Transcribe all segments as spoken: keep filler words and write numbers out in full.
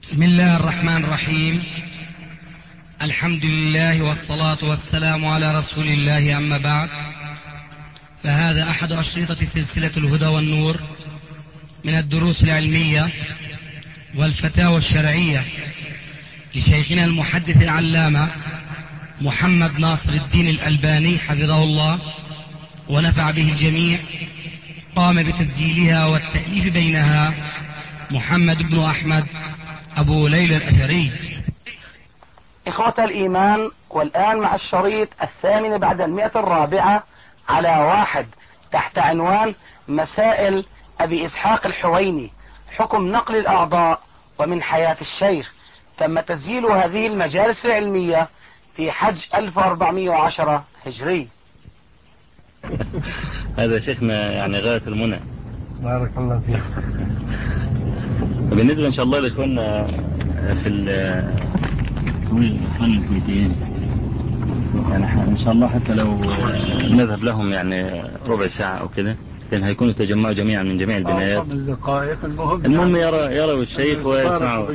بسم الله الرحمن الرحيم. الحمد لله والصلاة والسلام على رسول الله، أما بعد، فهذا أحد أشرطة سلسلة الهدى والنور من الدروس العلمية والفتاوى الشرعية لشيخنا المحدث العلامة محمد ناصر الدين الألباني حفظه الله ونفع به الجميع. قام بتسجيلها والتأليف بينها محمد بن أحمد أبو ليلى الأثري. إخوة الإيمان، والآن مع الشريط الثامن بعد المئة الرابعة على واحد تحت عنوان مسائل أبي إسحاق الحويني، حكم نقل الأعضاء ومن حياة الشيخ. تم تسجيل هذه المجالس العلمية في حج ألف وأربعمائة وعشرة هجري. هذا شيخنا يعني غاية المنى، بارك الله فيك. بالنسبة إن شاء الله لإخواننا في الإخوان الكويتيين، يعني إن شاء الله حتى لو نذهب لهم يعني ربع ساعة أو كده، لأن هيكونوا تجمعوا جميعا من جميع البنايات. خمس دقائق المهم المهم يرى يروا الشيخ ويسمعوا.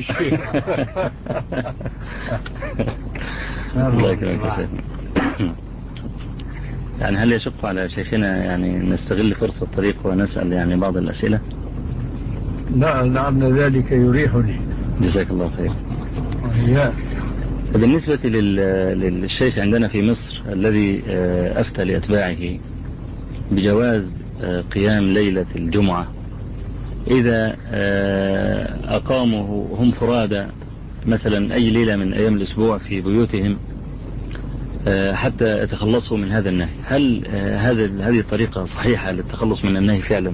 الله يكرمك يا شيخ. يعني هل يشق على شيخنا يعني نستغل فرصة الطريق ونسأل يعني بعض الأسئلة؟ لا، لعل ذلك يريحني. جزاك الله خير. وإياك. بالنسبة للشيخ عندنا في مصر الذي أفتى لأتباعه بجواز قيام ليلة الجمعة إذا أقاموا هم فرادى مثلا أي ليلة من أيام الأسبوع في بيوتهم حتى يتخلصوا من هذا النهي، هل هذا هذه الطريقة صحيحة للتخلص من النهي فعلا؟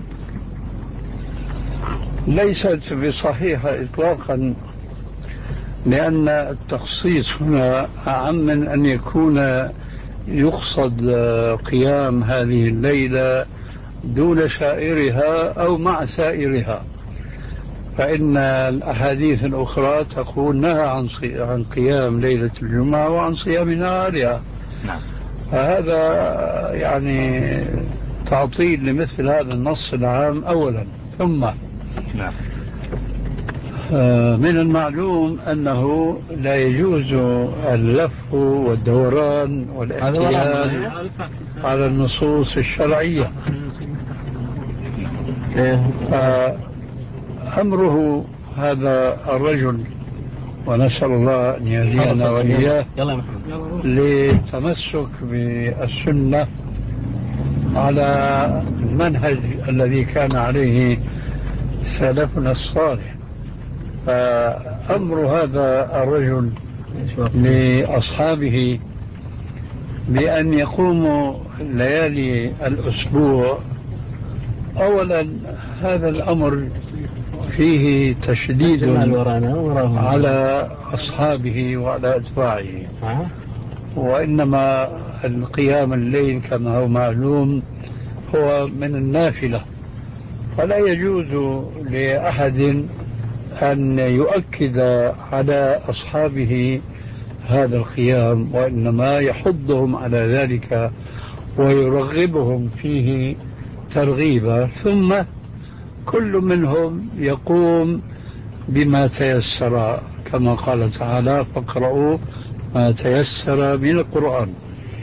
ليست بصحيحة إطلاقا، لأن التخصيص هنا أعم من أن يكون يقصد قيام هذه الليلة دون سائرها أو مع سائرها، فإن الأحاديث الأخرى تقول نهى عن عن قيام ليلة الجمعة وعن صيام نهارها. نعم. فهذا يعني تعطيل لمثل هذا النص العام أولا. ثم نعم. من المعلوم أنه لا يجوز اللف والدوران والاحتيال على النصوص الشرعية. أمره هذا الرجل، ونسأل الله أن يهدينا وإياه للتمسك بالسنة على المنهج الذي كان عليه سلفنا الصالح. فأمر هذا الرجل لأصحابه بأن يقوموا ليالي الأسبوع، أولا هذا الأمر فيه تشديد على أصحابه وعلى أتباعه، وإنما القيام الليل كما هو معلوم هو من النافلة، فلا يجوز لأحد أن يؤكد على أصحابه هذا القيام، وإنما يحضهم على ذلك ويرغبهم فيه ترغيبا. ثم كل منهم يقوم بما تيسر، كما قال تعالى فاقرؤوا ما تيسر من القرآن.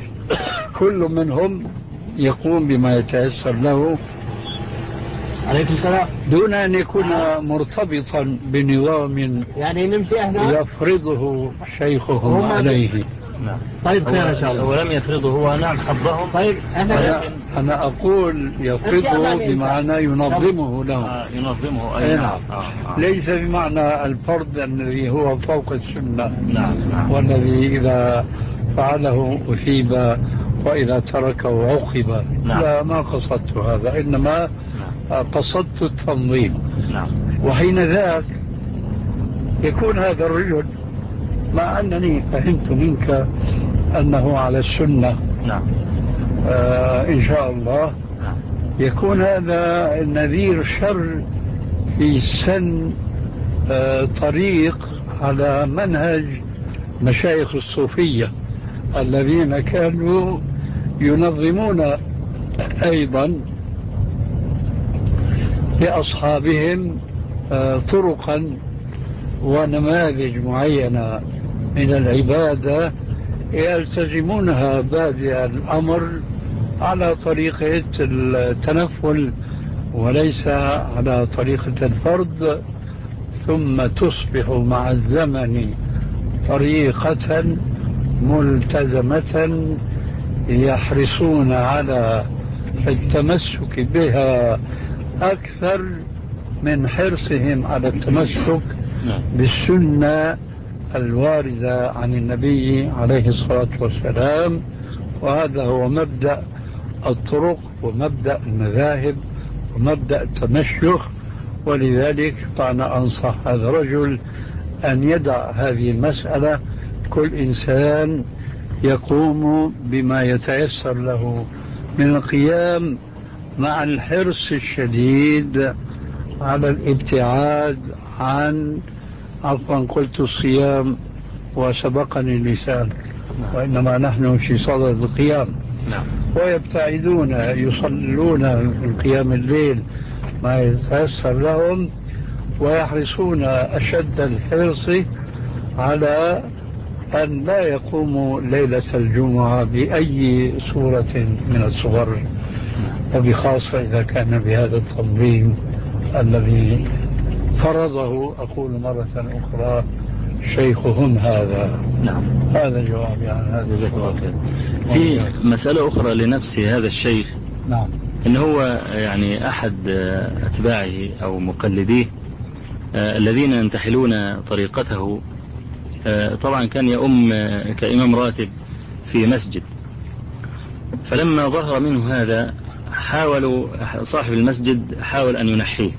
كل منهم يقوم بما يتيسر له عليكم السلام، دون أن يكون مرتبطا بنظام يعني نمشي احنا يفرضه شيخهم عليه. نعم. طيب خير إن شاء الله. ولم يفرضه هو، نعم حضهم. طيب أنا, أنا أقول يفرضه بمعنى ينظمه له. آه ينظمه أي أي نعم. آه آه. ليس بمعنى الفرض الذي هو فوق السنة. نعم. نعم. والذي إذا فعله أثيب وإذا تركه عوقب. نعم. لا، ما قصدت هذا، إنما نعم. قصدت التنظيم. نعم. وحين ذاك يكون هذا الرجل، مع أنني فهمت منك أنه على السنة، نعم. آه إن شاء الله، نعم. يكون هذا نذير شر في سن آه طريق على منهج مشايخ الصوفية الذين كانوا ينظمون أيضا لأصحابهم آه طرقا ونماذج معينة من العبادة يلتزمونها بادئ الأمر على طريقة التنفل وليس على طريقة الفرض، ثم تصبح مع الزمن طريقة ملتزمة يحرصون على التمسك بها أكثر من حرصهم على التمسك بالسنة الواردة عن النبي عليه الصلاة والسلام. وهذا هو مبدأ الطرق ومبدأ المذاهب ومبدأ التمشيخ. ولذلك فأنا أنصح هذا الرجل أن يدع هذه المسألة، كل إنسان يقوم بما يتيسر له من القيام، مع الحرص الشديد على الابتعاد عن عفوا قلت الصيام وسبقني اللسان، وإنما نحن في صدد القيام. ويبتعدون يصلون من قيام الليل ما يتيسر لهم، ويحرصون أشد الحرص على أن لا يقوموا ليلة الجمعة بأي صورة من الصور، وبخاصة إذا كان بهذا التنظيم الذي فرضه أقول مرة أخرى شيخهم هذا. نعم. هذا جوابي عن هذا. جزاك الله خير. في مسألة أخرى لنفس هذا الشيخ. نعم. إن هو يعني أحد أتباعه أو مقلديه الذين ينتحلون طريقته، طبعا كان يؤم كإمام راتب في مسجد، فلما ظهر منه هذا حاولوا صاحب المسجد حاول أن ينحيه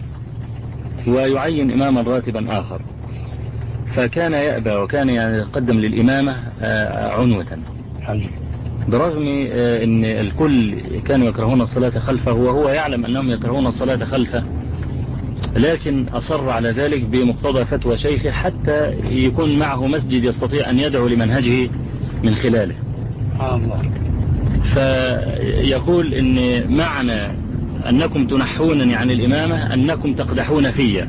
ويعين إماما راتبا آخر، فكان يأبى وكان يقدم للإمامة عنوة، برغم أن الكل كانوا يكرهون الصلاة خلفه وهو يعلم أنهم يكرهون الصلاة خلفه، لكن أصر على ذلك بمقتضى فتوى شيخه حتى يكون معه مسجد يستطيع أن يدعو لمنهجه من خلاله. الله. فيقول إن معنى أنكم تنحونني عن الإمامة أنكم تقدحون فيا.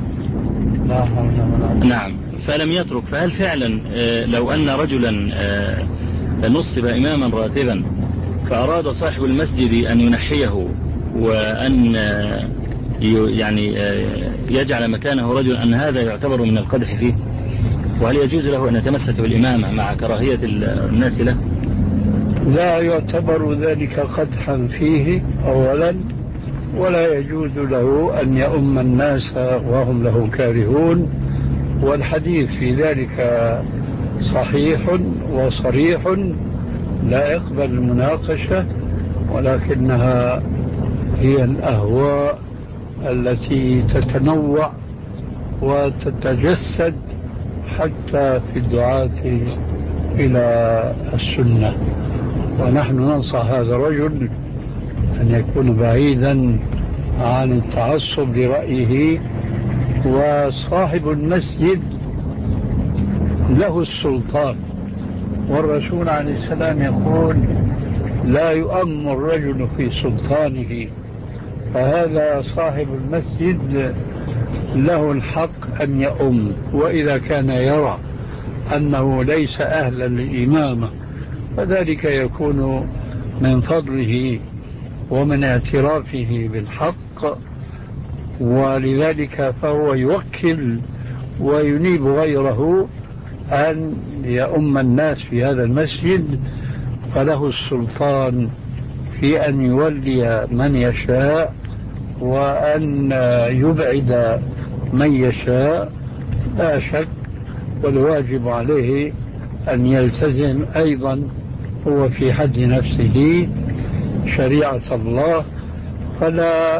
نعم. فلم يترك. فهل فعلا لو أن رجلا نصب إماما راتبا فأراد صاحب المسجد أن ينحيه وأن يعني يجعل مكانه رجل، أن هذا يعتبر من القدح فيه؟ وهل يجوز له أن يتمسك بالإمامة مع كراهية الناس له؟ لا يعتبر ذلك قدحا فيه أولا، ولا يجوز له أن يؤم الناس وهم له كارهون، والحديث في ذلك صحيح وصريح لا يقبل المناقشة، ولكنها هي الأهواء التي تتنوع وتتجسد حتى في الدعاة إلى السنة. ونحن ننصح هذا الرجل أن يكون بعيدا عن التعصب لرأيه. وصاحب المسجد له السلطان، والرسول عليه السلام يقول لا يؤم الرجل في سلطانه، فهذا صاحب المسجد له الحق أن يؤم. وإذا كان يرى أنه ليس أهلا للإمامة فذلك يكون من فضله ومن اعترافه بالحق، ولذلك فهو يوكل وينيب غيره أن يؤم الناس في هذا المسجد، فله السلطان في أن يولي من يشاء وأن يبعد من يشاء لا شك. والواجب عليه أن يلتزم أيضا هو في حد نفسه شريعة الله، فلا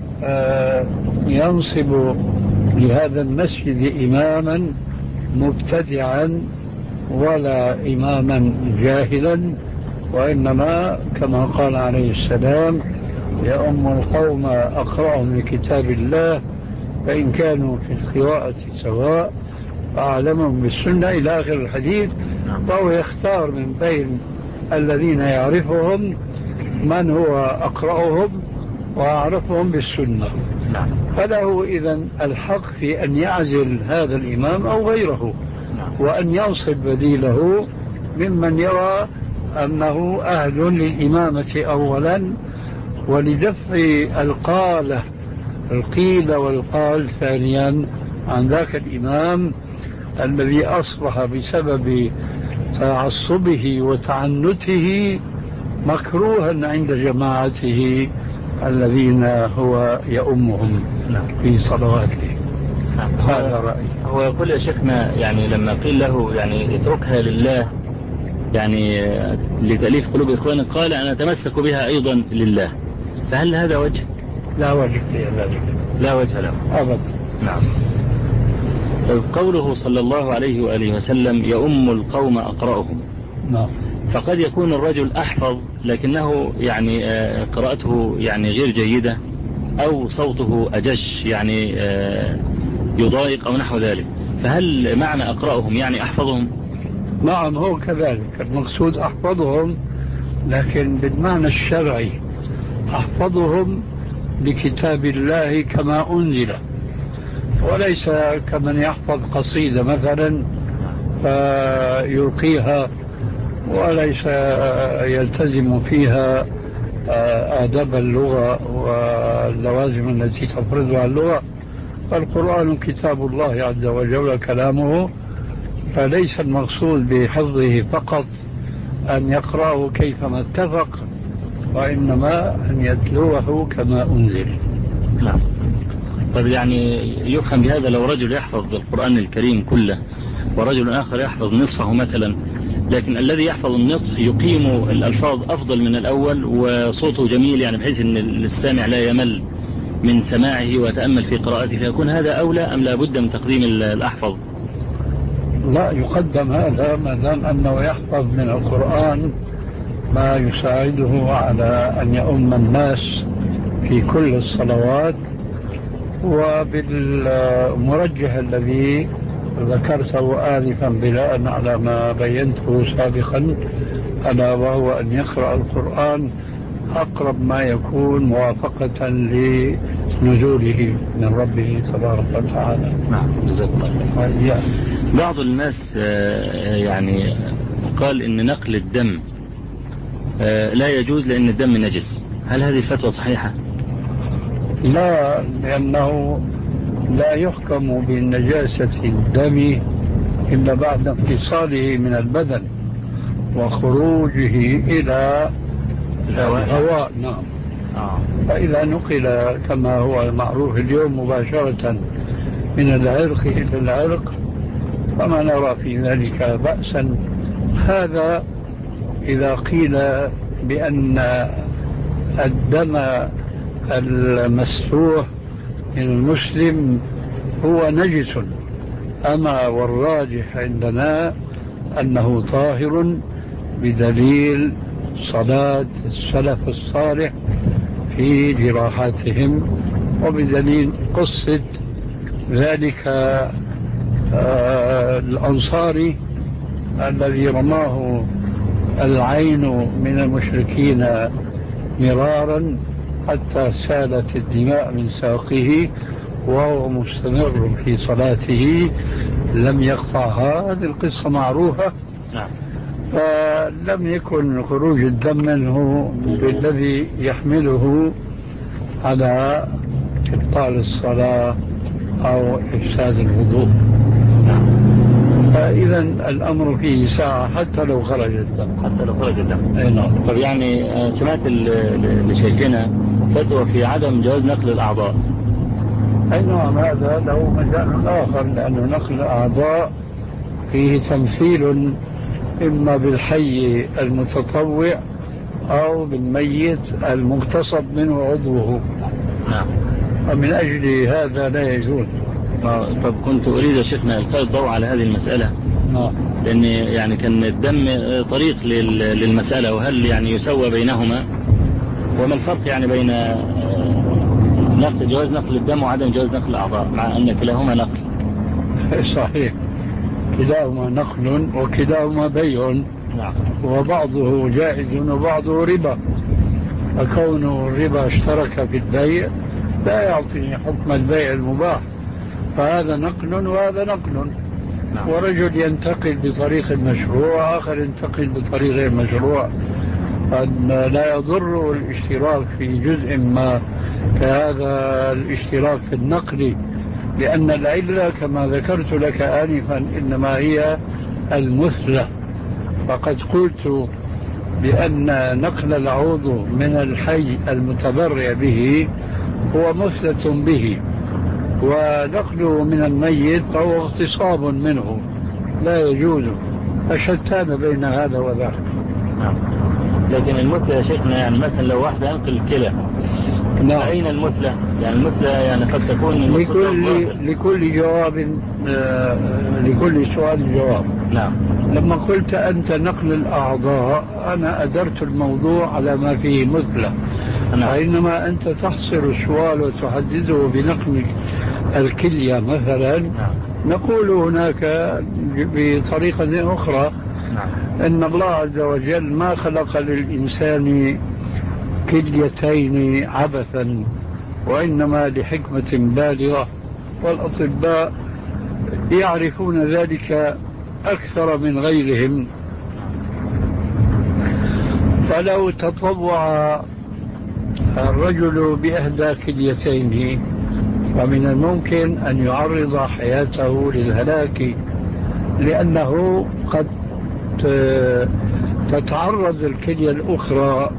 ينصب لهذا المسجد إماما مبتدعا ولا إماما جاهلا، وإنما كما قال عليه السلام يؤم القوم أقرأهم لكتاب الله فإن كانوا في القراءة سواء فأعلمهم بالسنة إلى آخر الحديث. فهو يختار من بين الذين يعرفهم من هو أقرأهم وأعرفهم بالسنة. نعم. فله إذن الحق في أن يعزل هذا الإمام أو غيره، نعم. وأن ينصب بديله ممن يرى أنه أهل للإمامة أولا، ولدفع القالة القيل والقال ثانيا عن ذاك الإمام الذي أصبح بسبب تعصبه وتعنته مكروها عند جماعته الذين هو يؤمهم في صلواته. هذا رأيي. هو يقول يا شيخنا يعني لما قيل له يعني اتركها لله يعني لتأليف قلوب إخوانك، قال أنا أتمسك بها أيضا لله، فهل هذا وجه؟ لا وجه في ذلك، لا وجه له أبدا. نعم. قوله صلى الله عليه وآله وسلم يؤم القوم أقرأهم، نعم. فقد يكون الرجل أحفظ لكنه يعني قراءته يعني غير جيدة، أو صوته أجش يعني يضايق أو نحو ذلك، فهل معنى أقرأهم يعني أحفظهم؟ نعم هو كذلك، المقصود أحفظهم لكن بالمعنى الشرعي، أحفظهم لكتاب الله كما أنزل، وليس كمن يحفظ قصيدة مثلا فيلقيها وليس يلتزم فيها آداب اللغة واللوازم التي تفرضها اللغة. فالقرآن كتاب الله عز وجل كلامه، فليس المقصود بحفظه فقط أن يقرأه كيفما اتفق، وإنما أن يتلوه كما أنزل. نعم. طيب يعني يفهم بهذا لو رجل يحفظ القرآن الكريم كله ورجل آخر يحفظ نصفه مثلا، لكن الذي يحفظ النصف يقيم الألفاظ أفضل من الأول وصوته جميل يعني بحيث أن السامع لا يمل من سماعه وتأمل في قراءته، فيكون هذا أولى أم لا بد من تقديم الأحفظ؟ لا، يقدم هذا ما دام أنه يحفظ من القرآن ما يساعده على أن يؤم الناس في كل الصلوات. وبالمرجح الذي ذكرته آنفا بناء على ما بينته سابقا، ألا وهو أن يقرأ القرآن أقرب ما يكون موافقة لنزوله من ربه تبارك وتعالى. نعم جزاك الله. بعض الناس يعني قال إن نقل الدم لا يجوز لأن الدم نجس، هل هذه الفتوى صحيحة؟ لا، لأنه لا يحكم بنجاسة الدم إلا بعد انفصاله من البدن وخروجه إلى الهواء. نعم. آه. فإذا نقل كما هو معروف اليوم مباشرة من العرق إلى العرق فما نرى في ذلك بأسا. هذا إذا قيل بأن الدم المسفوح من المسلم هو نجس، أما والراجح عندنا أنه طاهر بدليل صلاة السلف الصالح في جراحاتهم، وبدليل قصة ذلك آه الأنصاري الذي رماه العين من المشركين مرارا حتى سالت الدماء من ساقه وهو مستمر في صلاته لم يقطعها. هذه القصة معروفة. نعم. فلم يكن خروج الدم منه بالذي يحمله على إبطال الصلاة أو إفساد الوضوء. فإذا الأمر فيه ساعة حتى لو خرج الدم. حتى لو خرج الدم. أي نعم. طب يعني سمعت لشيخنا فتوى في عدم جواز نقل الأعضاء. أي نعم، هذا له مجال آخر، لأنه نقل الأعضاء فيه تمثيل إما بالحي المتطوع أو بالميت المغتصب منه عضوه. نعم. ومن أجل هذا لا يجوز. طب كنت أريد يا شيخنا إلقاء الضوء على هذه المسألة. نعم. لأن يعني كان الدم طريق للمسألة، وهل يعني يسوى بينهما، وما الفرق يعني بين نقل جواز نقل الدم وعدم جواز نقل الأعضاء مع أن كلاهما نقل؟ صحيح، كلاهما نقل وكلاهما بيع. نعم. وبعضه جائز وبعضه ربا، فكون الربا اشترك في البيع لا يعطي حكم البيع المباح، فهذا نقل وهذا نقل. ورجل ينتقل بطريق مشروع، آخر ينتقل بطريق غير مشروع، أن لا يضر الاشتراك في جزء ما كهذا الاشتراك في النقل، لأن العلة كما ذكرت لك آنفا إنما هي المثلة. فقد قلت بأن نقل العضو من الحي المتبرع به هو مثلة به، ونقله من الميت فهو اغتصاب منه لا يجوز، فشتان بين هذا وذاك. نعم. لكن المثلة يا شيخنا يعني مثلا لو واحد ينقل الكلى، نعم. أين المثلة؟ يعني المثلة يعني قد تكون لكل لكل جواب آه لكل سؤال جواب. نعم. لما قلت أنت نقل الأعضاء أنا أدرت الموضوع على ما فيه مثلة. نعم. فإنما أنت تحصر السؤال وتحدده بنقل الكلية مثلا. نعم. نقول هناك بطريقة أخرى. نعم. إن الله عز وجل ما خلق للإنسان كليتين عبثا، وإنما لحكمة بالغة، والأطباء يعرفون ذلك أكثر من غيرهم. فلو تطوع الرجل بإحدى كليتين فمن الممكن أن يعرض حياته للهلاك، لأنه قد تتعرض الكلية الأخرى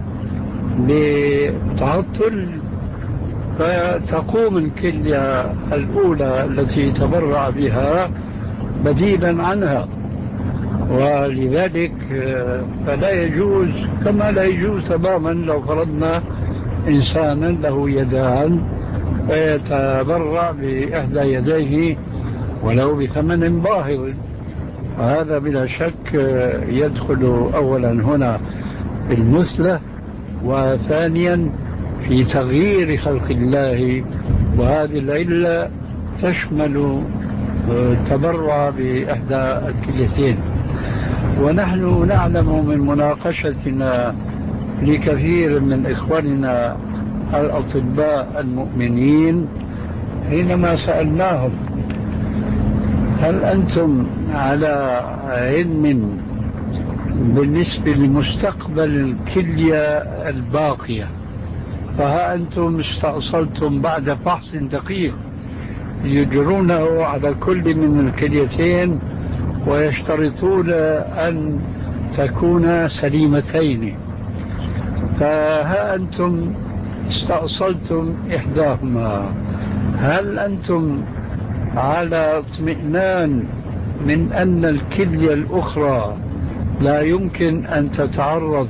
لتعطل، فتقوم الكلية الأولى التي تبرع بها بديلا عنها. ولذلك فلا يجوز، كما لا يجوز تماما لو فرضنا إنسانا له يدان فيتبرع بإحدى يديه ولو بثمن باهظ، وهذا بلا شك يدخل أولا هنا في المثلة، وثانيا في تغيير خلق الله، وهذه العلة تشمل التبرع بإحدى الكليتين. ونحن نعلم من مناقشتنا لكثير من إخواننا الأطباء المؤمنين حينما سألناهم هل أنتم على علم بالنسبة لمستقبل الكلية الباقية؟ فها أنتم استأصلتم بعد فحص دقيق يجرونه على كل من الكليتين ويشترطون أن تكون سليمتين، فها أنتم استأصلتم إحداهما، هل أنتم على اطمئنان من أن الكلية الأخرى لا يمكن أن تتعرض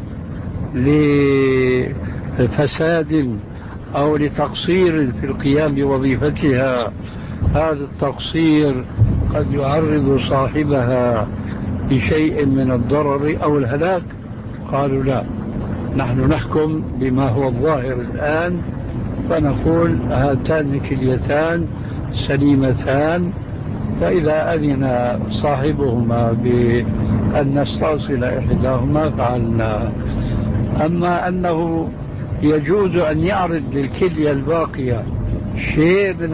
لفساد أو لتقصير في القيام بوظيفتها؟ هذا التقصير قد يعرض صاحبها لشيء من الضرر أو الهلاك. قالوا لا، نحن نحكم بما هو الظاهر الآن، فنقول هاتان كليتان سليمتان، فإذا أذن صاحبهما بأن نستأصل إحداهما فعلنا. أما أنه يجوز أن يعرض للكلية الباقية شيء من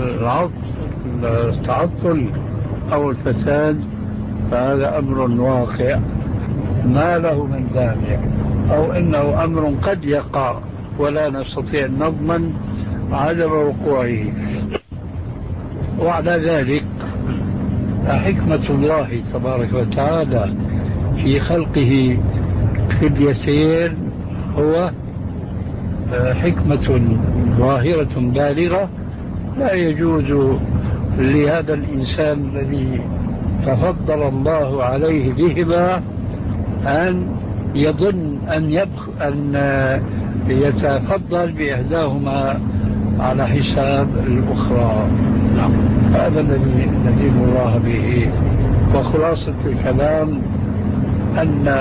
التعطل أو الفساد فهذا أمر واقع ما له من دافع، أو إنه أمر قد يقع ولا نستطيع أن نضمن عدم وقوعه. وعلى ذلك حكمة الله تبارك وتعالى في خلقه كليتين هو حكمة ظاهرة بالغة، لا يجوز لهذا الإنسان الذي تفضل الله عليه بهما أن يظن أن, يبخ أن يتفضل بإحداهما على حساب الأخرى. هذا الذي ندين الله به. وخلاصة الكلام أن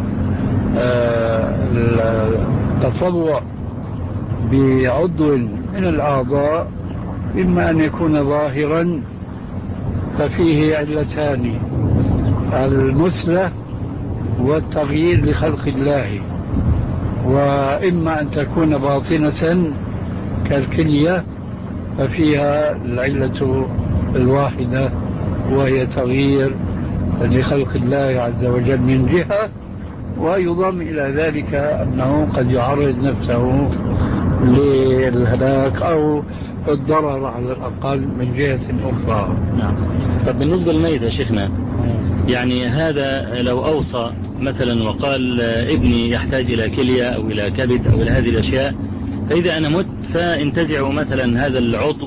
التطوع بعضو من الأعضاء إما أن يكون ظاهرا ففيه علتان: المثلة والتغيير لخلق الله، وإما أن تكون باطنة كالكلية ففيها العلة الواحدة وهي تغيير لخلق الله عز وجل من جهة، ويضم إلى ذلك أنه قد يعرض نفسه للهلاك أو الضرر على الأقل من جهة أخرى. نعم. طب بالنسبة للميت يا شيخنا، يعني هذا لو أوصى مثلا وقال ابني يحتاج إلى كلية أو إلى كبد أو إلى هذه الأشياء، فإذا أنا مت فانتزعوا مثلا هذا العضو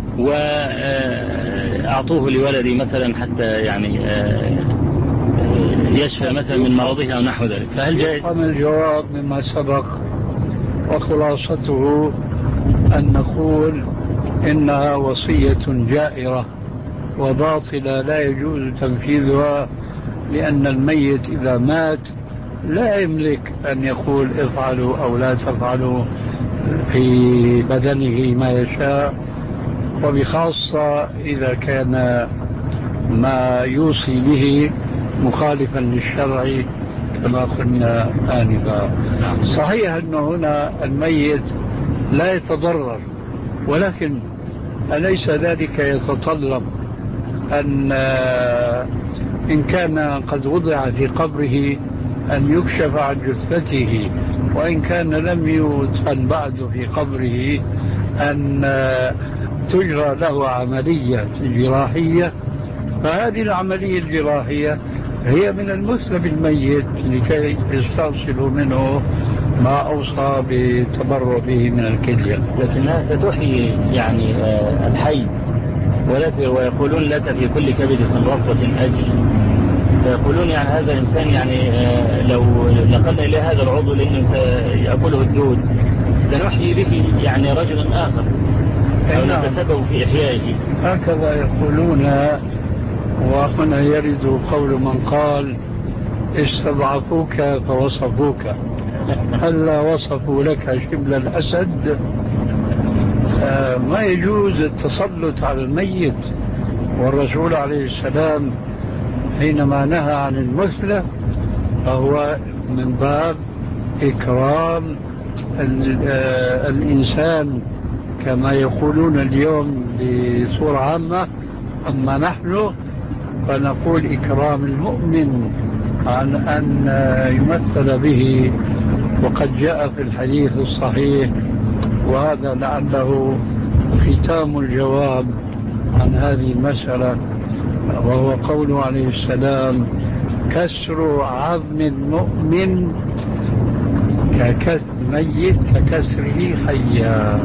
وأعطوه لولدي مثلا حتى يعني يشفى مثلا من مرضه أو نحو ذلك، فهل جائز؟ يفهم الجواب مما سبق، وخلاصته أن نقول إنها وصية جائرة وباطلة لا يجوز تنفيذها، لأن الميت إذا مات لا يملك أن يقول افعلوا أو لا تفعلوا في بدنه ما يشاء، وبخاصة إذا كان ما يوصي به مخالفا للشرع كما قلنا آنفا. صحيح أن هنا الميت لا يتضرر، ولكن أليس ذلك يتطلب أن إن كان قد وضع في قبره أن يكشف عن جثته، وإن كان لم يدفن بعد في قبره أن تجرى له عملية جراحية، فهذه العملية الجراحية هي من المثل بالميت لكي يستأصلوا منه ما أوصى بالتبرع به من الكلية. لكنها ستحيي يعني الحي، ويقولون لك في كل كبدة رفضة أجر، فيقولون يعني هذا الإنسان يعني لو نقلنا إليه هذا العضو لأنه سيأكله الدود سنحيي به يعني رجلا آخر أو نتسبب في إحيائه. هكذا يقولون. وهنا يرد قول من قال استضعفوك فوصفوك، هلا وصفوا لك شبل الأسد. آه ما يجوز التسلط على الميت، والرسول عليه السلام حينما نهى عن المثلة فهو من باب إكرام آه الإنسان كما يقولون اليوم بصورة عامة. أما نحن فنقول إكرام المؤمن عن أن يمثل به، وقد جاء في الحديث الصحيح، وهذا لعله ختام الجواب عن هذه المسألة، وهو قوله عليه السلام كسر عظم المؤمن ككسر ميت ككسره حيا.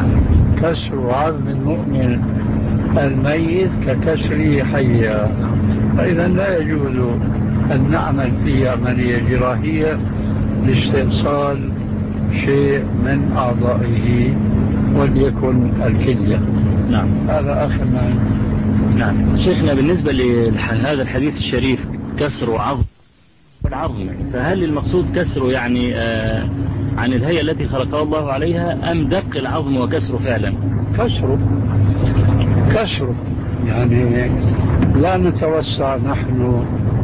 كسر عظم المؤمن الميت ككسره حيا. فإذا لا يجوز أن نعمل فيه عملية جراحية لاستئصال شيء من أعضائه وليكن الكلية. نعم. هذا آخر ما. نعم. شيخنا بالنسبة لهذا الحديث الشريف كسر عظم العظم، فهل المقصود كسره يعني آه عن الهيئة التي خلقها الله عليها أم دق العظم وكسره فعلا؟ كسره كسره يعني لا نتوسع نحن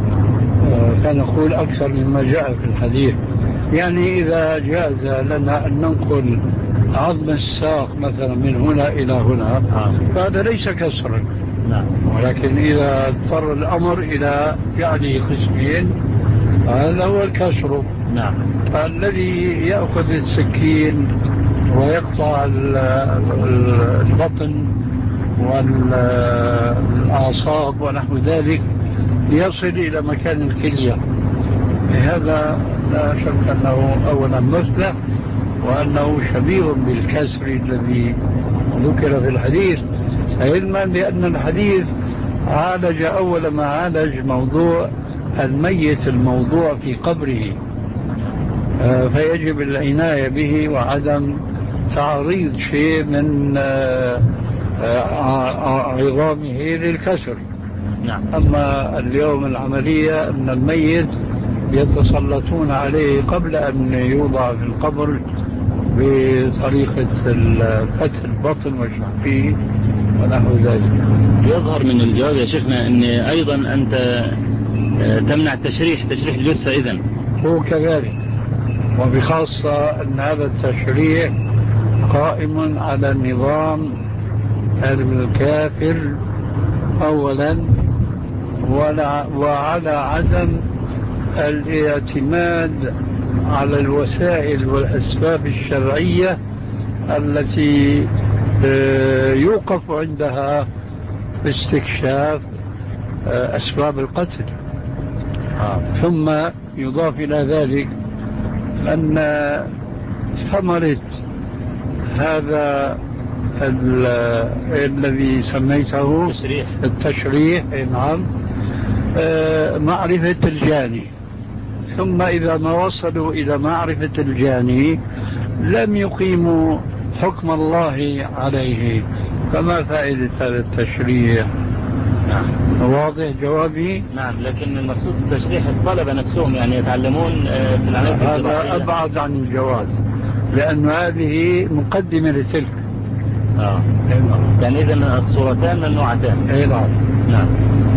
فنقول أكثر مما جاء في الحديث. يعني إذا جاز لنا أن ننقل عظم الساق مثلا من هنا إلى هنا فهذا ليس كسرا، ولكن إذا اضطر الأمر إلى يعني قسمين هذا هو الكسر. نعم. فالذي يأخذ السكين ويقطع البطن والأعصاب ونحو ذلك ليصل إلى مكان الكلية، هذا لا شك أنه أولا مثله، وأنه شبيه بالكسر الذي ذكر في الحديث، علما بأن الحديث عالج أول ما عالج موضوع الميت الموضوع في قبره، فيجب العناية به وعدم تعريض شيء من عظامه للكسر. نعم. أما اليوم العملية أن الميت يتسلطون عليه قبل أن يوضع في القبر بطريقة فتح البطن وشحفه ونحو ذلك. يظهر من الجواب يا شيخنا أن أيضا أنت تمنع التشريح تشريح الجثة إذن. هو كذلك، وبخاصة أن هذا التشريح قائم على النظام الكافر أولا، وعلى عدم الاعتماد على الوسائل والأسباب الشرعية التي يوقف عندها باستكشاف أسباب القتل. ثم يضاف إلى ذلك أن ثمرة هذا الذي سميته التشريح, التشريح نعم معرفة الجاني. ثم إذا ما وصلوا إلى معرفة الجاني لم يقيموا حكم الله عليه، فما فائدة هذا التشريح؟ نعم. واضح جوابي؟ نعم، لكن المقصود التشريح الطلبة نفسهم يعني يتعلمون في العملية الجراحية. هذا أبعد عن الجواز، لأن هذه مقدمة لتلك. آه. يعني إذن الصورتان ممنوعتان. أي نعم. نعم.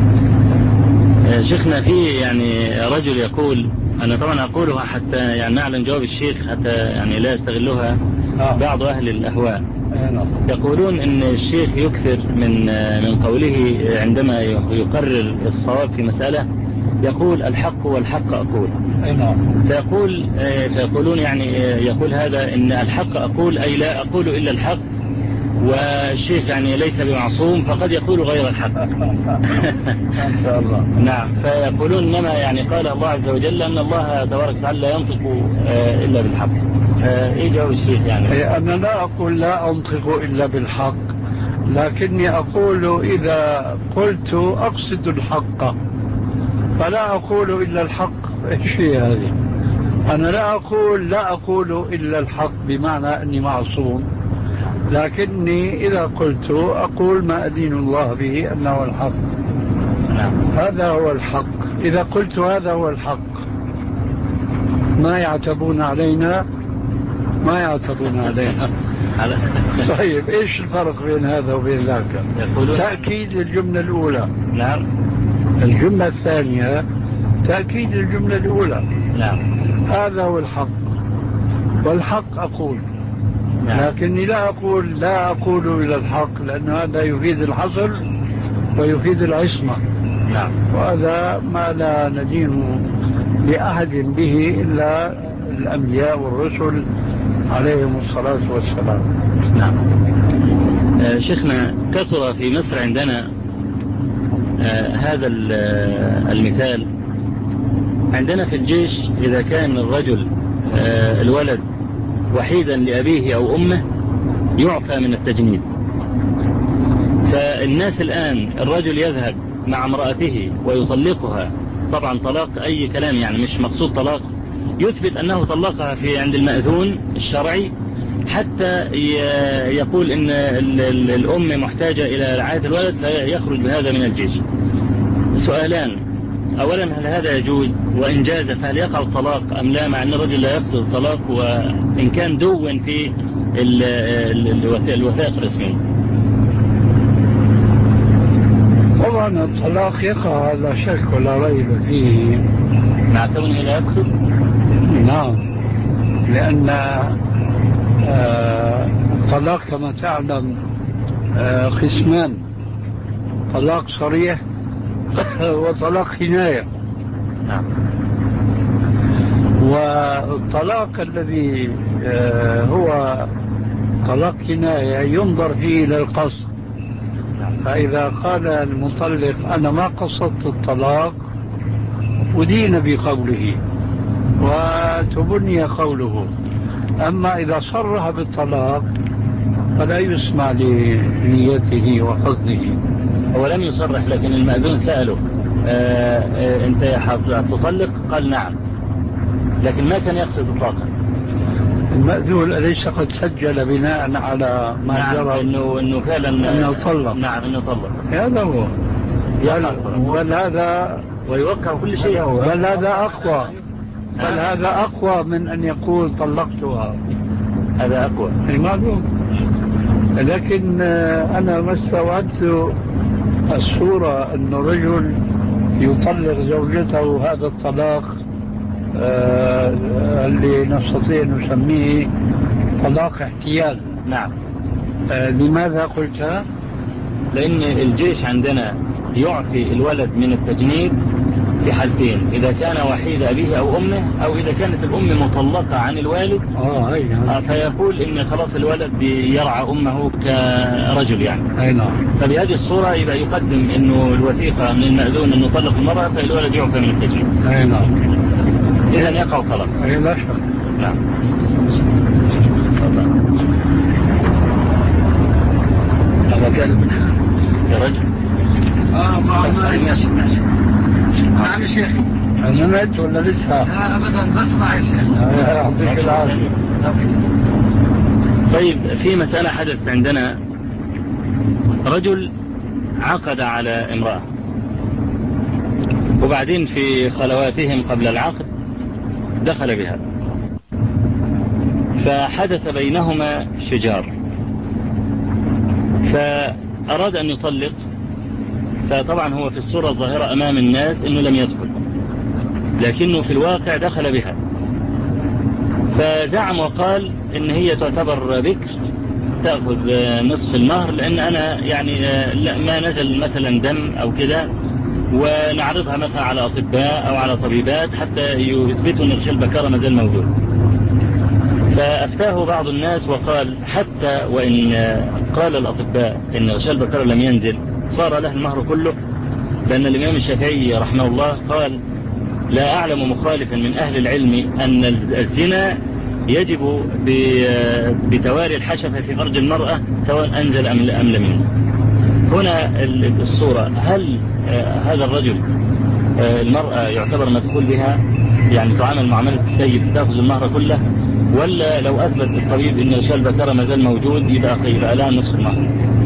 شيخنا في يعني رجل يقول، أنا طبعا أقولها حتى يعني نعلم جواب الشيخ حتى يعني لا يستغلها آه. بعض أهل الأهواء. نعم. يقولون إن الشيخ يكثر من من قوله عندما يقرر الصواب في مسألة، يقول الحق والحق أقول. نعم. فيقول فيقولون يعني يقول هذا إن الحق أقول أي لا أقول إلا الحق، والشيخ يعني ليس بمعصوم فقد يقول غير الحق. ما شاء الله. نعم. فيقولون إنما يعني قال الله عز وجل أن الله تبارك وتعالى لا ينطق إلا بالحق. إيه جواب الشيخ يعني؟ أنا لا أقول لا أنطق إلا بالحق، لكني أقول إذا قلت أقصد الحق فلا أقول إلا الحق. إيش هي هذه؟ أنا لا أقول لا أقول إلا الحق بمعنى أني معصوم، لكني إذا قلت أقول ما أدين الله به أنه الحق. هذا هو الحق. إذا قلت هذا هو الحق ما يعتبون علينا ما يعتبون علينا. طيب إيش الفرق بين هذا وبين ذاك؟ تأكيد الجملة الأولى. نعم. الجملة الثانية تأكيد الجملة الأولى. نعم. هذا هو الحق، والحق أقول. نعم. لكني لا أقول لا أقول إلا الحق، لأن هذا يفيد الحصر ويفيد العصمة. نعم. وهذا ما لا ندين لأحد به إلا الأنبياء والرسل عليهم الصلاة والسلام. نعم. آه شيخنا، كثر في مصر عندنا آه هذا المثال. عندنا في الجيش إذا كان الرجل آه الولد وحيدا لأبيه أو أمه يعفى من التجنيد. فالناس الآن الرجل يذهب مع امرأته ويطلقها، طبعا طلاق أي كلام يعني مش مقصود طلاق، يثبت أنه طلقها في عند المأذون الشرعي حتى يقول إن الأم محتاجة إلى رعاية الولد فيخرج بهذا من الجيش. سؤالان: أولا هل هذا يجوز؟ وإن جاز فهل يقع الطلاق أم لا، مع أن الرجل لا يقصد الطلاق وإن كان دون في الوثائق الرسمية؟ طبعا الطلاق يقع لا شك ولا ريب فيه مع كونه لا يقصد. نعم، لأن الطلاق كما تعلم قسمان: طلاق صريح وطلاق كناية. نعم. والطلاق الذي هو طلاق كناية ينظر فيه للقصد. فإذا قال المطلق أنا ما قصدت الطلاق أدين بقوله وتبني قوله. أما إذا صرح بالطلاق فلا يسمع لنيته وقصده. هو لم يصرح، لكن المأذون سأله آآ آآ أنت تطلق؟ قال نعم، لكن ما كان يقصد إطلاقا. المأذون أليس قد سجل بناء على ما نعم جرى إنه إنه فعلا أنه طلق؟ نعم إنه طلق. هذا هو. بل هذا ويوقع كل شيء. بل هذا أقوى بل هذا أقوى من أن يقول طلقتها. هذا أقوى. معلوم. لكن أنا ما استوعبت الصورة أن رجل يطلق زوجته هذا الطلاق اللي نستطيع نسميه طلاق احتيال. نعم. آه لماذا قلتها؟ لأن الجيش عندنا يعفي الولد من التجنيد في حالتين: إذا كان وحيد أبيه أو أمه، أو إذا كانت الأم مطلقة عن الوالد. آه أي نعم. فيقول إن خلاص الولد يرعى أمه كرجل يعني. أي نعم. فبهذه الصورة يبقى يقدم إنه الوثيقة من المأذون أنه طلق المرأة، فالولد يعفى من التجنيد. أي نعم. إذن يقع طلاق. أي لا شك. نعم. هذا كلب يا رجل. آه ما ماشي ماشي. نعم يا شيخ. أنا مات ولا لسه؟ لا أبدا بسمع يا شيخ. يعطيك العافية. طيب، في مسألة حدث عندنا: رجل عقد على امرأة، وبعدين في خلواتهم قبل العقد دخل بها، فحدث بينهما شجار، فأراد أن يطلق. فطبعا هو في الصورة الظاهرة أمام الناس أنه لم يدخل، لكنه في الواقع دخل بها. فزعم وقال إن هي تعتبر بكر، تأخذ نصف المهر، لأن أنا يعني لا ما نزل مثلا دم أو كده، ونعرضها مثلا على أطباء أو على طبيبات حتى يثبتوا أن غشاء البكارة ما زال موجود. فأفتاه بعض الناس وقال: حتى وإن قال الأطباء إن غشاء البكارة لم ينزل، صار له المهر كله، لأن الإمام الشافعي رحمه الله قال: لا أعلم مخالفا من أهل العلم أن الزنا يجب بتواري الحشفة في فرج المرأة سواء أنزل أم لم ينزل. هنا الصورة: هل هذا الرجل المرأة يعتبر مدخول بها، يعني تعامل معاملة السيد تأخذ المهر كله، ولا لو أثبت الطبيب أن غشاء البكارة ما زال موجود يبقى يبقى لها نصف المهر؟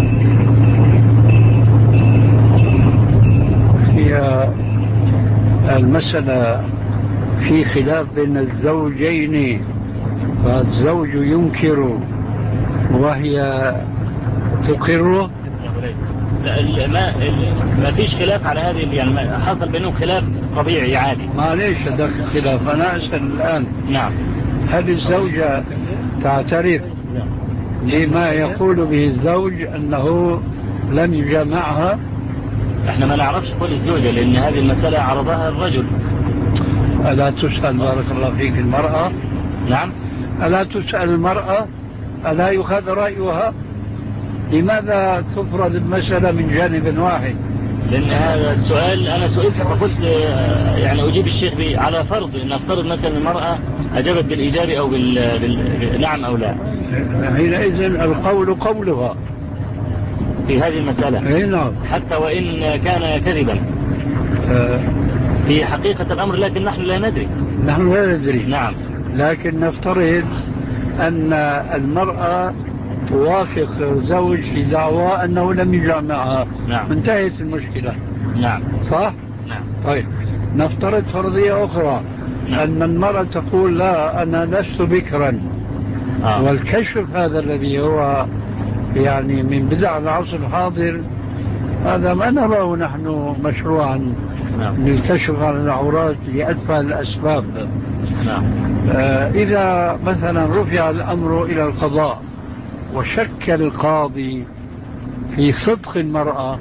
هي المسألة في خلاف بين الزوجين، فالزوج ينكر وهي تقر. لا، ما ما فيش خلاف على هذه، يعني حصل بينهم خلاف طبيعي عادي. معليش هذاك خلاف. أنا أسأل الآن: نعم، هل الزوجة تعترف لما يقول به الزوج أنه لم يجامعها؟ احنا ما نعرفش قول الزوجة، لأن هذه المسألة عرضها الرجل. ألا تسأل بارك الله فيك المرأة؟ نعم. ألا تسأل المرأة؟ ألا يؤخذ رأيها؟ لماذا تفرض المسألة من جانب واحد؟ لأن هذا السؤال أنا سئلت فقلت يعني أجيب الشيخ بي على فرض أن أفترض مثلا المرأة أجابت بالإيجاب أو بال... بال... نعم أو لا، حينئذ القول قولها في هذه المسألة. أي نعم. حتى وإن كان كذبا آه. في حقيقة الأمر، لكن نحن لا ندري. نحن لا ندري. نعم. لكن نفترض أن المرأة توافق زوج في دعوى أنه لم يجامعها. نعم. انتهت المشكلة. نعم. صح؟ نعم. طيب، نفترض فرضية أخرى. نعم. أن المرأة تقول: لا، أنا لست بكرا. آه. والكشف هذا الذي هو يعني من بدع العصر الحاضر، هذا ما نراه نحن مشروعا. نعم. للكشف عن العورات لأتفه الأسباب. نعم. آه إذا مثلا رفع الأمر إلى القضاء وشك القاضي في صدق المرأة،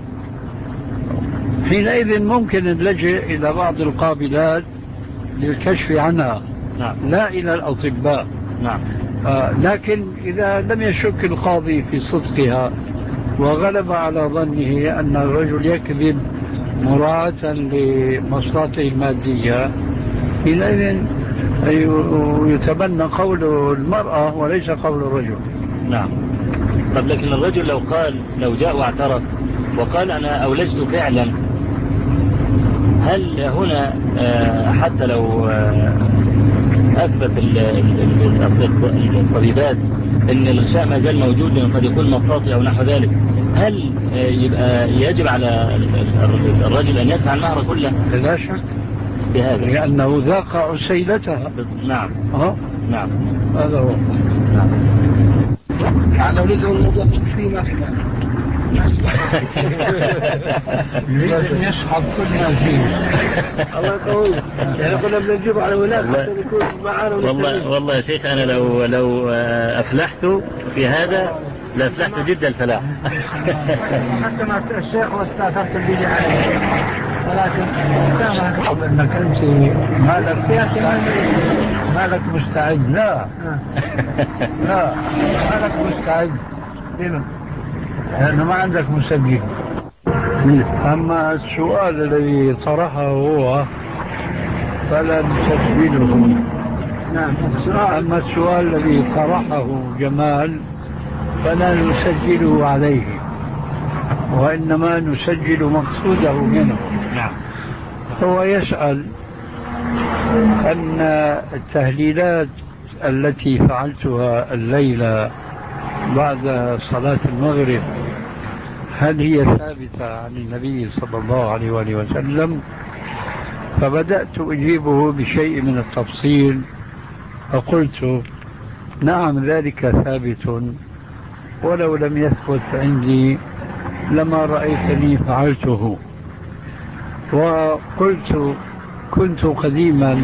حينئذ ممكن نلجئ إلى بعض القابلات للكشف عنها. نعم. لا إلى الأطباء. نعم. آه لكن إذا لم يشك القاضي في صدقها وغلب على ظنه أن الرجل يكذب مراعاة لمصلحته المادية، حينئذ يتبنى قول المرأة وليس قول الرجل. نعم. طب لكن الرجل لو قال، لو جاء واعترف وقال أنا أولجت فعلا، هل هنا حتى لو أثبت الطبيبات أن الغشاء ما زال موجود لأنه قد يكون مطاطي أو نحو ذلك، هل يبقى يجب على الرجل أن يدفع المهر كله؟ لا شك بهذا، لأنه ذاق عسيلتها. نعم. أه؟ نعم. هذا هو. نعم. يعني لو نزل الموضوع في ما في لازم يصحب كل ما فيه. الله يقوي. يعني كنا بنجيب على ولاد حتى يكون معانا. والله والله يا شيخ أنا لو لو أفلحت في هذا لأفلحت جدا الفلاح. حتى ما الشيخ واستاثرت به عليه، ولكن سامحك انك انت مالك مالك مستعد. لا لا مالك مستعد لأنه ما عندك مسجل. أما السؤال الذي طرحه هو فلا نسجله. نعم السؤال. أما السؤال الذي طرحه جمال فلا نسجله عليه، وإنما نسجل مقصوده منه. نعم. هو يسأل أن التهليلات التي فعلتها الليلة بعد صلاة المغرب هل هي ثابتة عن النبي صلى الله عليه وآله وسلم؟ فبدأت أجيبه بشيء من التفصيل فقلت نعم ذلك ثابت، ولو لم يثبت عندي لما رأيتني فعلته. وقلت كنت قديما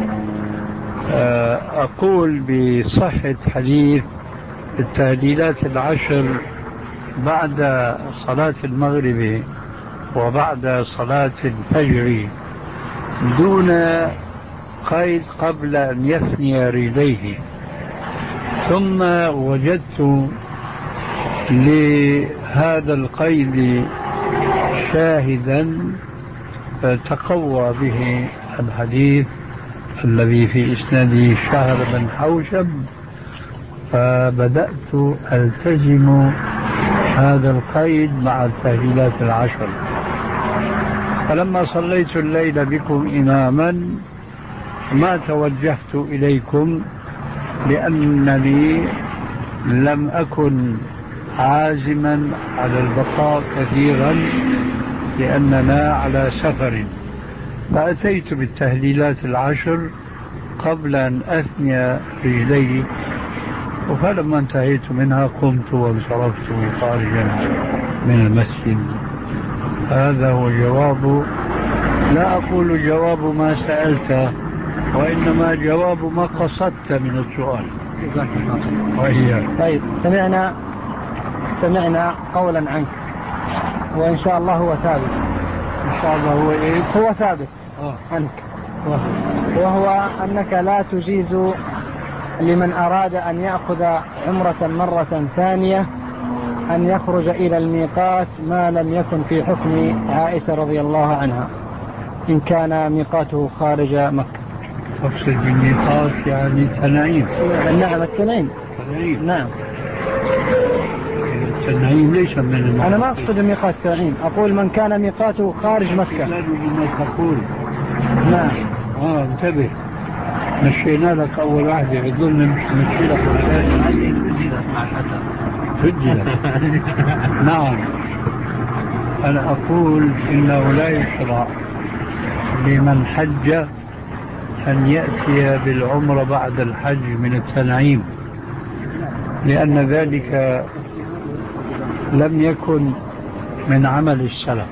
أقول بصحة حديث التهليلات العشر بعد صلاة المغرب وبعد صلاة الفجر دون قيد قبل أن يثني رجليه، ثم وجدت لهذا القيد شاهدا تقوى به الحديث الذي في إسناده شهر بن حوشب، فبدأت ألتزم هذا القيد مع التهليلات العشر. فلما صليت الليل بكم إماما ما توجهت إليكم لأنني لم أكن عازما على البقاء كثيرا لأننا على سفر، فأتيت بالتهليلات العشر قبل أن أثني رجلي، فلما انتهيت منها قمت وانصرفت خارجا من المسجد. هذا هو جواب، لا أقول جواب ما سألته، وإنما جواب ما قصدت من السؤال. وهي طيب سمعنا سمعنا قولا عنك وإن شاء الله هو ثابت. إن شاء الله هو إيه؟ هو ثابت آه. عنك، وهو أنك لا تجيز لمن أراد أن يأخذ عمرة مرة ثانية أن يخرج إلى الميقات ما لم يكن في حكم عائشة رضي الله عنها إن كان ميقاته خارج مكة. تقصد بالميقات يعني تنعيم؟ نعم التنعيم. نعم التنعيم ليس من الميقات. أنا ما أقصد ميقات التنعيم، أقول من كان ميقاته خارج مكة. لا بما تقول. نعم. آه انتبه، مشينا لك أول واحدة يظن مش مشي لك هذه سجلت مع الأسف. سجلت. نعم. أنا أقول إنه لا يشرع لمن حج أن يأتي بالعمر بعد الحج من التنعيم، لأن ذلك لم يكن من عمل السلف.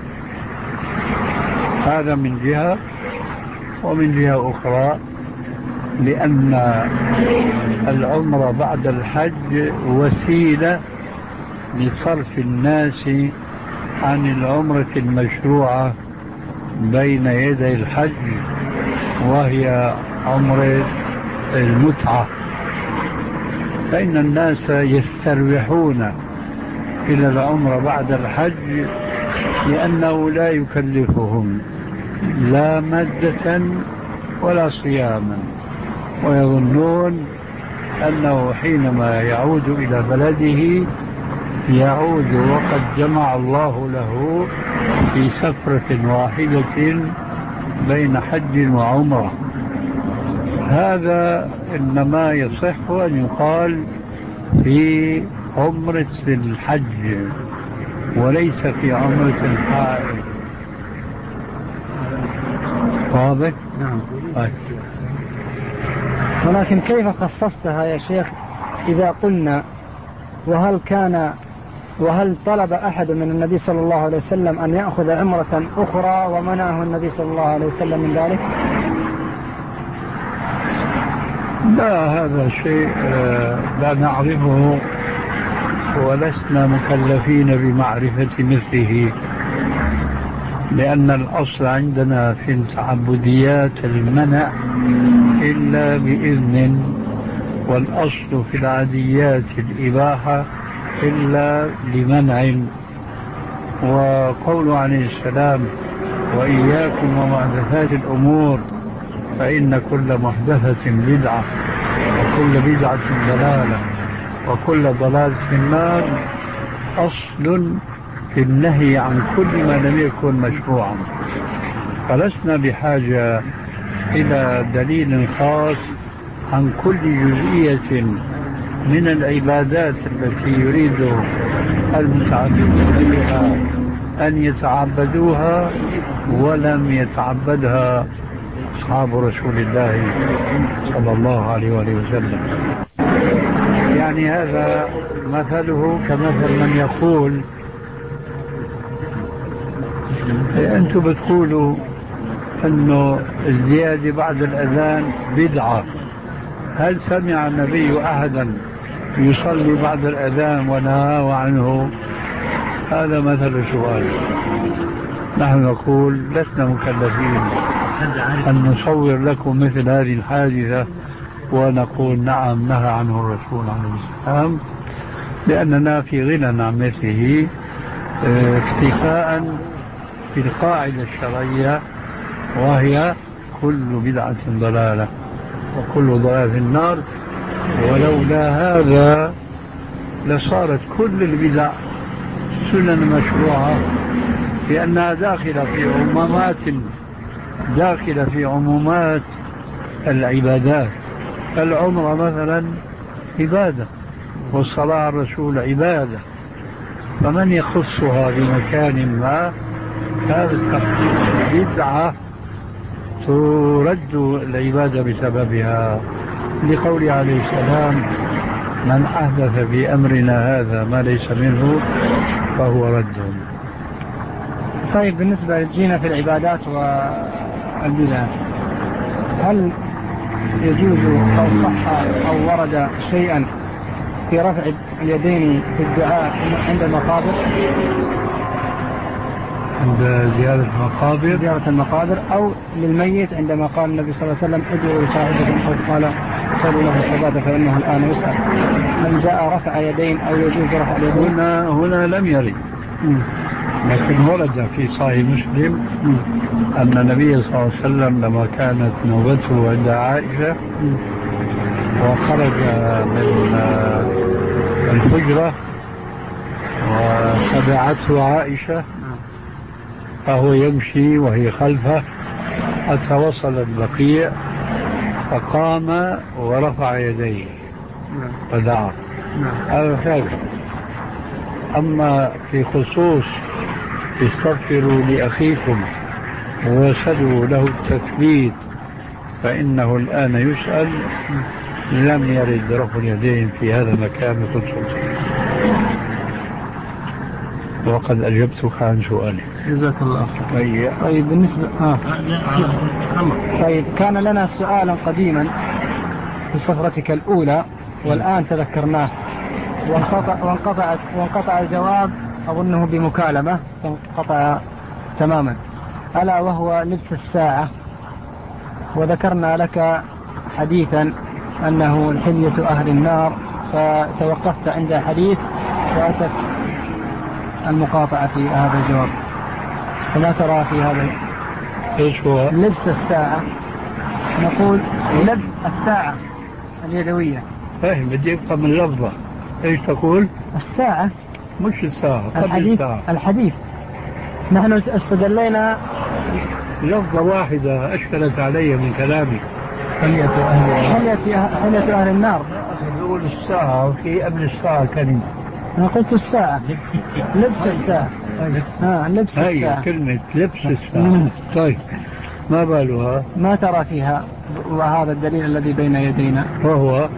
هذا من جهة، ومن جهة أخرى لأن العمر بعد الحج وسيلة لصرف الناس عن العمرة المشروعة بين يدي الحج، وهي عمرة المتعة، فإن الناس يستروحون إلى العمرة بعد الحج لأنه لا يكلفهم لا مادة ولا صياما، ويظنون أنه حينما يعود إلى بلده يعود وقد جمع الله له في سفرة واحدة بين حج وعمرة. هذا إنما يصح أن يقال في عمرة الحج وليس في عمرة الحائض. واضح؟ نعم. طيب. ولكن كيف خصصتها يا شيخ إذا قلنا وهل كان وهل طلب أحد من النبي صلى الله عليه وسلم أن يأخذ عمرة أخرى ومنعه النبي صلى الله عليه وسلم من ذلك؟ لا، هذا شيء لا نعرفه ولسنا مكلفين بمعرفة مثله، لأن الأصل عندنا في التعبديات المنع إلا بإذن، والأصل في العاديات الإباحة إلا لمنع. وقول عليه السلام وإياكم ومحدثات الأمور فإن كل محدثة بدعة وكل بدعة ضلالة وكل ضلالة في النار، أصل في النهي عن كل ما لم يكن مشروعا. فلسنا بحاجة إلى دليل خاص عن كل جزئية من العبادات التي يريد المتعبدون بها أن يتعبدوها ولم يتعبدها أصحاب رسول الله صلى الله عليه وآله وسلم. يعني هذا مثله كمثل من يقول أنتم بتقولوا أنه الزيادة بعد الأذان بدعة، هل سمع النبي أحدا يصلي بعد الأذان ونهاه عنه؟ هذا مثل سؤال. نحن نقول لسنا مكلفين أن نصور لكم مثل هذه الحادثة ونقول نعم نهى عنه الرسول عليه السلام، لأننا في غنى عن مثله اكتفاء في القاعدة الشرعية، وهي كل بدعة ضلالة وكل ضلالة في النار. ولولا هذا لصارت كل البدع سنن مشروعة، لأنها داخلة في عمومات داخلة في عمومات العبادات. العمرة مثلا عبادة، والصلاة على الرسول عبادة، فمن يخصها بمكان ما هذا التخصيص بدعة ترد العبادة بسببها، لقول عليه السلام من أحدث في أمرنا هذا ما ليس منه فهو رد. طيب، بالنسبة للجينا في العبادات والبدع، هل يجوز أو صح أو ورد شيئا في رفع اليدين في الدعاء عند المقابر؟ عند زيارة المقابر زيارة المقابر أو للميت عندما قال النبي صلى الله عليه وسلم ادعوا لصاحبكم أو قال صلوا له الثبات فإنه الآن يسأل، هل جاء رفع يدين أو يجوز رفع اليدين؟ هنا هنا لم يرد، لكن ورد في صحيح مسلم أن النبي صلى الله عليه وسلم لما كانت نوبته عند عائشة وخرج من الحجرة وتبعته عائشة فهو يمشي وهي خلفه حتى وصل البقيع، فقام ورفع يديه ودعا. هذا ثابت. أما في خصوص استغفروا لأخيكم وسلوا له التثبيت فإنه الآن يسأل، لم يرد رفع اليدين في هذا المكان بخصوصه. وقد أجبتك عن سؤالك، جزاك الله خير. طيب بالنسبة آه. طيب، كان لنا سؤالا قديما في سفرتك الأولى والآن تذكرناه وانقطع وانقطع وانقطع الجواب أظنه بمكالمة انقطع تماما، ألا وهو لبس الساعة. وذكرنا لك حديثا أنه الحلية أهل النار، فتوقفت عند حديث وأتت المقاطعة في هذا الجواب، فما ترى في هذا؟ ايش هو لبس الساعة؟ نقول لبس الساعة اليدوية. فاهم، بدي افهم اللفظة. ايش تقول؟ الساعة مش الساعة، الحديث الساعة. الحديث نحن استدلينا لفظة واحدة أشكلت علي من كلامك. حلية أهل حلية حلية أهل النار. يقول الساعة وفي قبل الساعة كلمة. أنا قلت الساعة لبس الساعة. آه لبس الساعة. هي كلمة لبس الساعة. طيب، ما بالها؟ ما ترى فيها وهذا الدليل الذي بين يدينا؟ وهو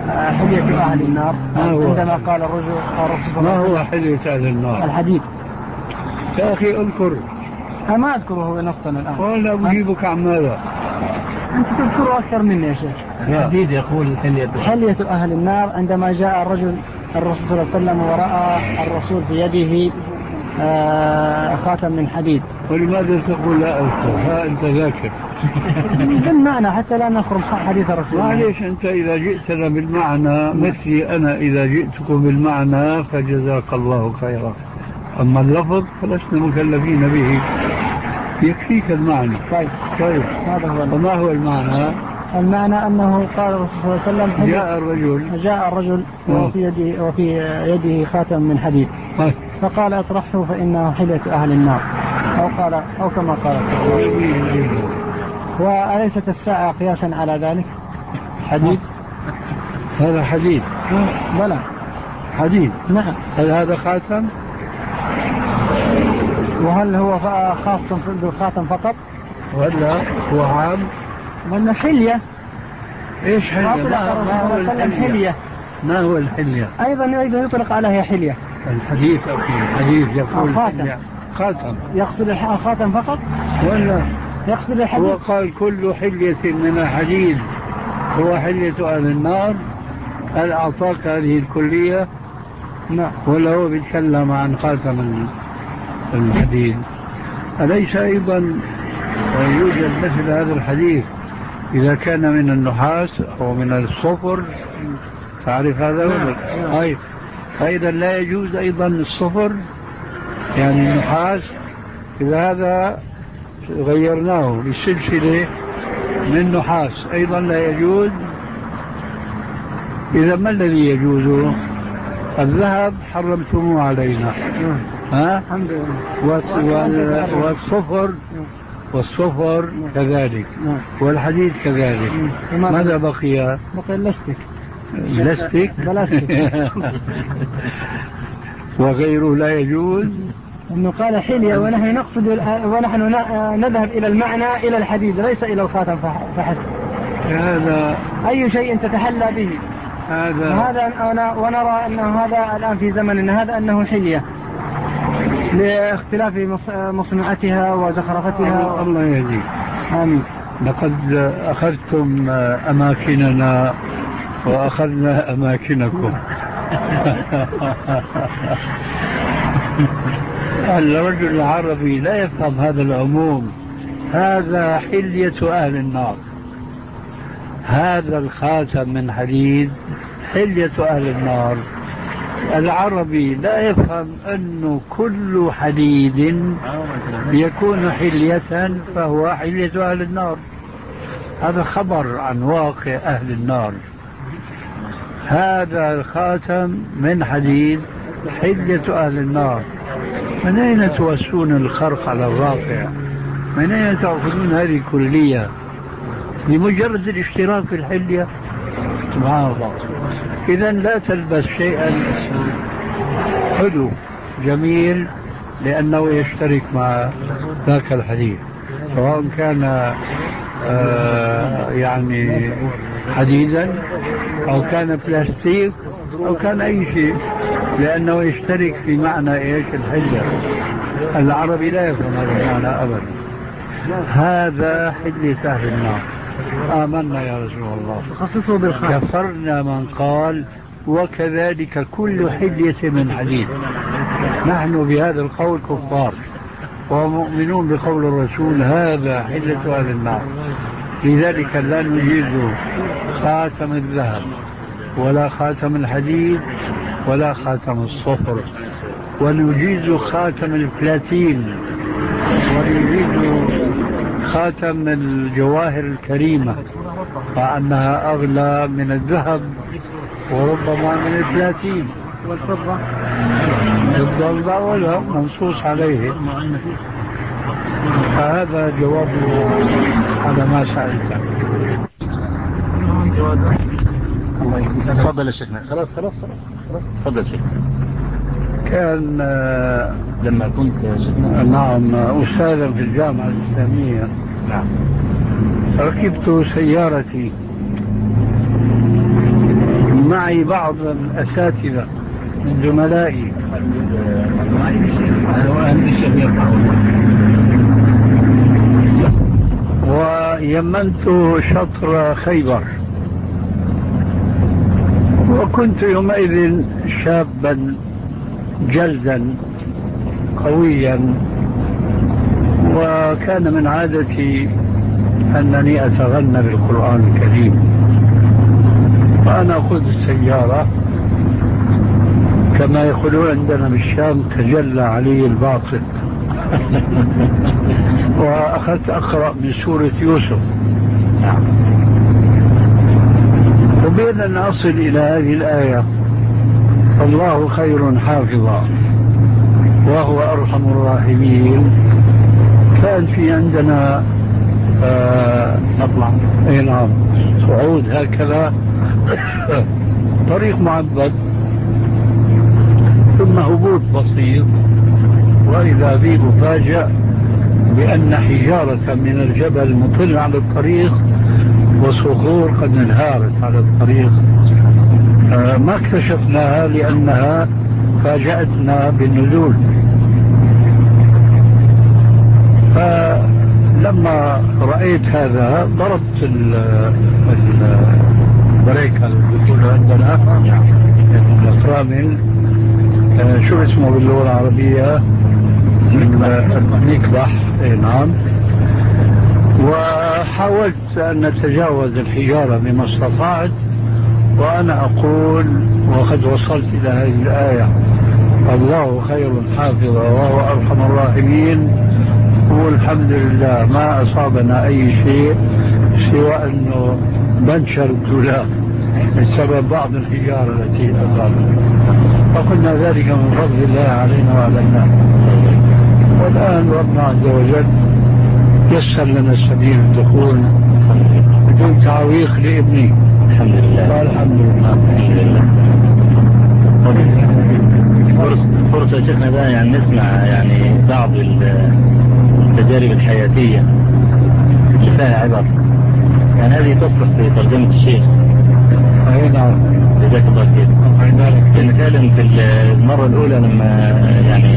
حلية أهل النار عندما قال الرجل الرسول صلى الله عليه وسلم؟ ما هو حلية أهل النار؟ الحديد. يا أخي أذكر. ما أذكره نصا الآن. ولا أجيبك عن ماذا؟ أنت تذكره أكثر مني يا شيخ. الحديد يقول حلية حلية أهل النار عندما جاء الرجل الرسول صلى الله عليه وسلم ورأى الرسول في يده آه خاتم من حديد. ولماذا تقول لا أذكر؟ ها أنت ذاكر. بالمعنى حتى لا نخرم حديث الرسول. معليش أنت إذا جئتنا بالمعنى مثلي أنا إذا جئتكم بالمعنى فجزاك الله خيرا، أما اللفظ فلسنا مكلفين به، يكفيك المعنى. طيب طيب هذا هو. فما هو المعنى؟ المعنى أنه قال الرسول صلى الله عليه وسلم جاء الرجل جاء الرجل وفي يده وفي يده خاتم من حديد فقال اطرحه فإنه حلية أهل النار، أو قال أو كما قال صلى الله عليه وسلم. وأليست الساعة قياسا على ذلك؟ حديد. هذا حديد. بلى حديد. نعم. هل هذا خاتم؟ وهل هو خاص بالخاتم فقط ولا هو عام؟ وأن حلية. إيش حلية؟ ما هو الحلية؟ ما هو الحلية؟ أيضا أيضا يطلق عليها حلية. الحديث أخي الحديث يقول خاتم. خاتم. يقصد الخاتم فقط؟ ولا يقصد الحديد؟ هو قال كل حلية من الحديد هو حلية أهل النار. هل أعطاك هذه الكلية؟ نعم. ولا هو بيتكلم عن خاتم الحديد؟ أليس أيضا يوجد مثل هذا الحديث إذا كان من النحاس أو من الصفر؟ تعرف هذا ولا؟ أي فإذا لا يجوز أيضا الصفر يعني النحاس، إذا هذا غيرناه لسلسلة من نحاس أيضا لا يجوز. إذا ما الذي يجوز؟ الذهب حرمتموه علينا، ها؟ والصفر والصفر كذلك، والحديد كذلك. ماذا بقي؟ بقي اللستك. اللستك بلاستيك. وغيره لا يجوز. انه قال حلية ونحن نقصد ونحن نذهب الى المعنى الى الحديد ليس الى الخاتم فحسب. هذا اي شيء تتحلى به هذا هذا أنا ونرى انه هذا الان في زمن هذا انه حلية لاختلاف مصنوعتها وزخرفتها. الله يهديك. آمين. لقد أخذتم أماكننا وأخذنا أماكنكم. الرجل العربي لا يفهم هذا العموم. هذا حلية أهل النار، هذا الخاتم من حديد حلية أهل النار. العربي لا يفهم أنه كل حديد يكون حلية فهو حلية أهل النار. هذا خبر عن واقع أهل النار. هذا الخاتم من حديد حلية أهل النار. من أين توسون الخرق على الواقع؟ من أين تأخذون هذه الكلية لمجرد الاشتراك في الحلية؟ سبحان الله. إذا لا تلبس شيئا حلو جميل لأنه يشترك مع ذاك الحديث، سواء كان آه يعني حديدا أو كان بلاستيك أو كان أي شيء، لأنه يشترك في معنى إيش؟ الحلية. العربي لا يفهم هذا المعنى أبدا. هذا حلية أهل النار. آمنا يا رسول الله. تخصصه بالخير. كفرنا من قال وكذلك كل حلية من حديد. نحن بهذا القول كفار ومؤمنون بقول الرسول هذا حلية أهل النار. لذلك لا نجيز خاتم الذهب ولا خاتم الحديد ولا خاتم الصفر، ونجيز خاتم البلاتين، ونجيز خاتم الجواهر الكريمة مع أنها أغلى من الذهب وربما من البلاتين والفضة. الضلع ولا منصوص عليه. فهذا جواب على ما سألت. تفضل يا شيخنا. خلاص خلاص خلاص خلاص تفضل شيخنا. كان لما كنت شيخنا نعم أستاذا في الجامعة الإسلامية، نعم، ركبت سيارتي معي بعض الأساتذة من زملائي ويمنت شطر خيبر، وكنت يومئذ شابا جلدا قويا، وكان من عادتي أنني أتغنى بالقرآن الكريم، وأنا أخذ السيارة كما يقولون عندنا بالشام تجلى علي الباسط وأخذت أقرأ من سورة يوسف، وبين أن أصل إلى هذه الآية الله خير حافظا وهو أرحم الراحمين، كان في عندنا نطلع آه نعم صعود هكذا طريق معبد ثم هبوط بسيط، وإذا بي مفاجأ بأن حجارة من الجبل مطل على الطريق وصخور قد انهارت على الطريق. آه ما اكتشفناها لأنها فاجأتنا بالنزول. فلما رأيت هذا ضربت البريك اللي يقولوا عندنا الفرامل، آه شو اسمه باللغة العربية؟ المكبح. نعم. وحاولت أن أتجاوز الحجارة بما استطعت، وأنا أقول وقد وصلت إلى هذه الآية الله خير حافظا وهو أرحم الراحمين، والحمد لله ما أصابنا أي شيء سوى أنه بنشر الدولاب بسبب بعض الحجارة التي أصابنا، فقلنا ذلك من فضل الله علينا وعلى الناس. والآن ربنا عز وجل يسر لنا سبيل الدخول بدون تعويق لابني. الحمد لله. الحمد لله. فرصة فرصة شيخنا ده يعني نسمع يعني بعض التجارب الحياتية اللي فيها عبر، يعني هذه تصلح في ترجمة الشيخ. أي نعم. جزاك الله خير. لأن فعلا في المرة الأولى لما يعني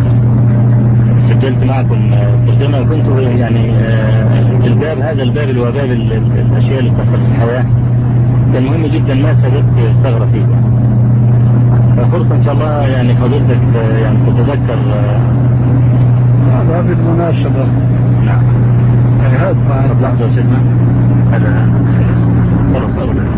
سجلت معكم ترجمة كنت يعني الباب هذا الباب اللي هو باب الأشياء اللي بتحصل في الحياة كان مهم جدا، ما سبقت ثغرة فيه. ففرصة إن شاء الله يعني فضيلتك يعني تتذكر هذا بالمناسبة. نعم. هذا لحظة يا سيدنا، هذا فرص أرض